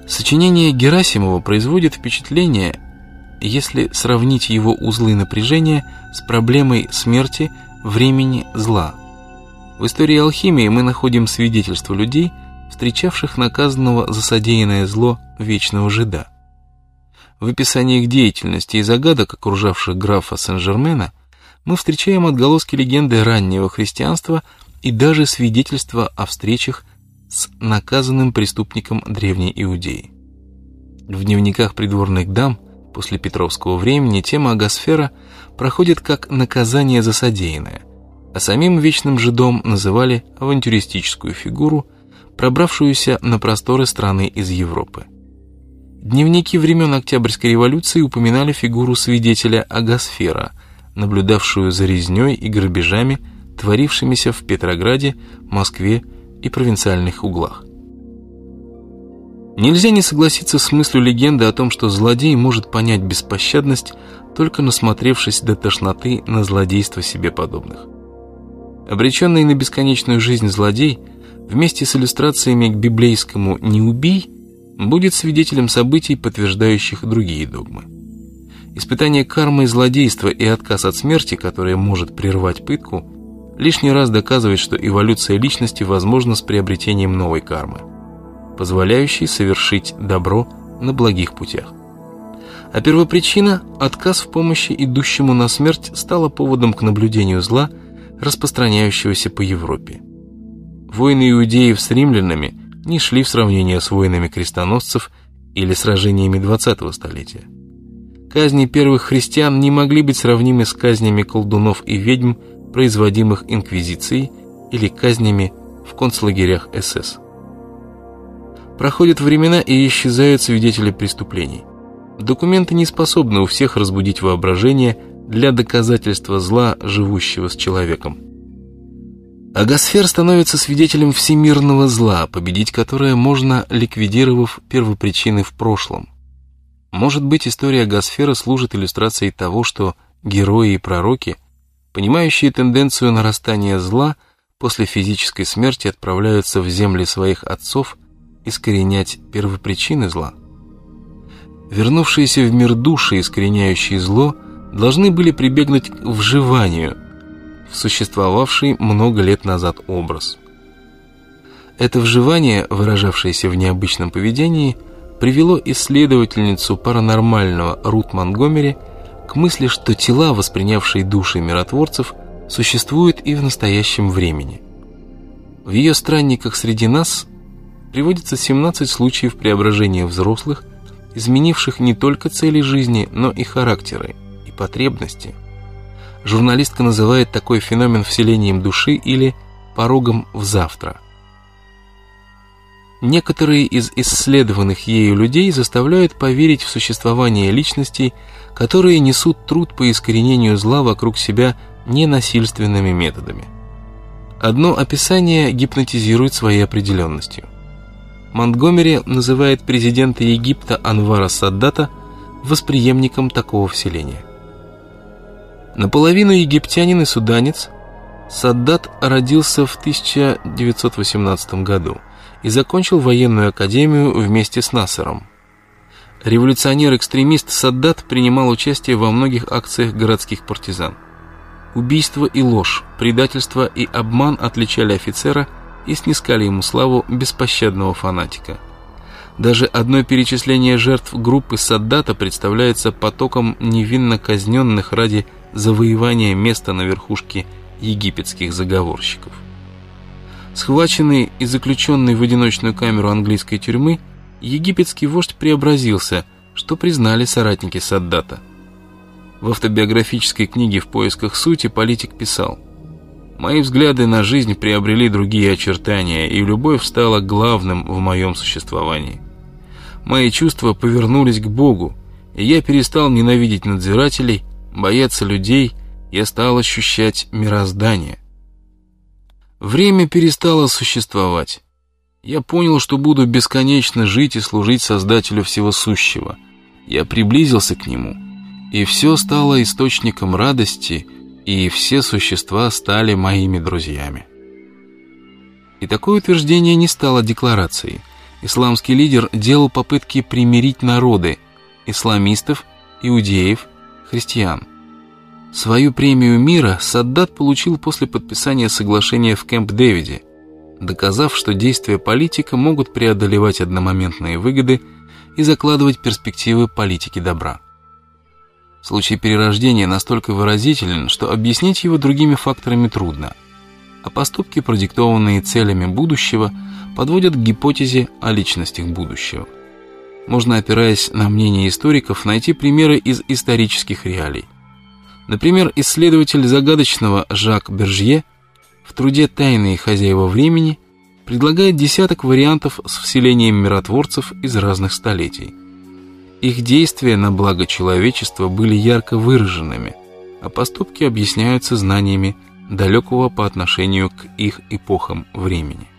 Сочинение Герасимова производит впечатление, если сравнить его узлы напряжения с проблемой смерти, времени, зла. В истории алхимии мы находим свидетельства людей, встречавших наказанного за содеянное зло вечного жида. В описании их деятельности и загадок, окружавших графа Сен-Жермена, мы встречаем отголоски легенды раннего христианства и даже свидетельства о встречах с наказанным преступником древней Иудеи. В дневниках придворных дам после Петровского времени тема Агасфера проходит как наказание за содеянное, а самим вечным жидом называли авантюристическую фигуру, пробравшуюся на просторы страны из Европы. Дневники времен Октябрьской революции упоминали фигуру свидетеля Агасфера, наблюдавшую за резней и грабежами, творившимися в Петрограде, Москве и провинциальных углах. Нельзя не согласиться с мыслью легенды о том, что злодей может понять беспощадность, только насмотревшись до тошноты на злодейство себе подобных. Обреченный на бесконечную жизнь злодей вместе с иллюстрациями к библейскому «не убий» будет свидетелем событий, подтверждающих другие догмы. Испытание кармы злодейства и отказ от смерти, которая может прервать пытку, лишний раз доказывает, что эволюция личности возможна с приобретением новой кармы, позволяющей совершить добро на благих путях. А первопричина – отказ в помощи идущему на смерть стала поводом к наблюдению зла, распространяющегося по Европе. Войны иудеев с римлянами не шли в сравнение с войнами крестоносцев или сражениями 20-го столетия. Казни первых христиан не могли быть сравнимы с казнями колдунов и ведьм, производимых инквизицией, или казнями в концлагерях СС. Проходят времена, и исчезают свидетели преступлений. Документы не способны у всех разбудить воображение для доказательства зла, живущего с человеком. Агасфер становится свидетелем всемирного зла, победить которое можно, ликвидировав первопричины в прошлом. Может быть, история Агасфера служит иллюстрацией того, что герои и пророки, понимающие тенденцию нарастания зла, после физической смерти отправляются в земли своих отцов искоренять первопричины зла. Вернувшиеся в мир души, искореняющие зло, должны были прибегнуть к вживанию в существовавший много лет назад образ. Это вживание, выражавшееся в необычном поведении, привело исследовательницу паранормального Рут Монтгомери к мысли, что тела, воспринявшие души миротворцев, существуют и в настоящем времени. В ее странниках среди нас приводится 17 случаев преображения взрослых, изменивших не только цели жизни, но и характеры, и потребности. Журналистка называет такой феномен вселением души или порогом в завтра. Некоторые из исследованных ею людей заставляют поверить в существование личностей, которые несут труд по искоренению зла вокруг себя ненасильственными методами. Одно описание гипнотизирует своей определенностью. Монтгомери называет президента Египта Анвара Саддата восприемником такого вселения. Наполовину египтянин и суданец, Саддат родился в 1918 году и закончил военную академию вместе с Насером. Революционер-экстремист Саддат принимал участие во многих акциях городских партизан. Убийство и ложь, предательство и обман отличали офицера и снискали ему славу беспощадного фанатика. Даже одно перечисление жертв группы Саддата представляется потоком невинно казненных ради завоевания места на верхушке египетских заговорщиков. Схваченный и заключенный в одиночную камеру английской тюрьмы, египетский вождь преобразился, что признали соратники Саддата. В автобиографической книге «В поисках сути» политик писал: «Мои взгляды на жизнь приобрели другие очертания, и любовь стала главным в моем существовании. Мои чувства повернулись к Богу, и я перестал ненавидеть надзирателей, бояться людей, я стал ощущать мироздание. Время перестало существовать. Я понял, что буду бесконечно жить и служить Создателю всего сущего. Я приблизился к Нему, и все стало источником радости, и все существа стали моими друзьями». И такое утверждение не стало декларацией. исламский лидер делал попытки примирить народы – исламистов, иудеев, христиан. Свою премию мира Саддат получил после подписания соглашения в Кэмп-Дэвиде, доказав, что действия политика могут преодолевать одномоментные выгоды и закладывать перспективы политики добра. Случай перерождения настолько выразителен, что объяснить его другими факторами трудно, а поступки, продиктованные целями будущего, подводят к гипотезе о личностях будущего. Можно, опираясь на мнение историков, найти примеры из исторических реалий. Например, исследователь загадочного Жак Бержье в труде «Тайные хозяева времени» предлагает десяток вариантов с вселением миротворцев из разных столетий. Их действия на благо человечества были ярко выраженными, а поступки объясняются знаниями далекого по отношению к их эпохам времени.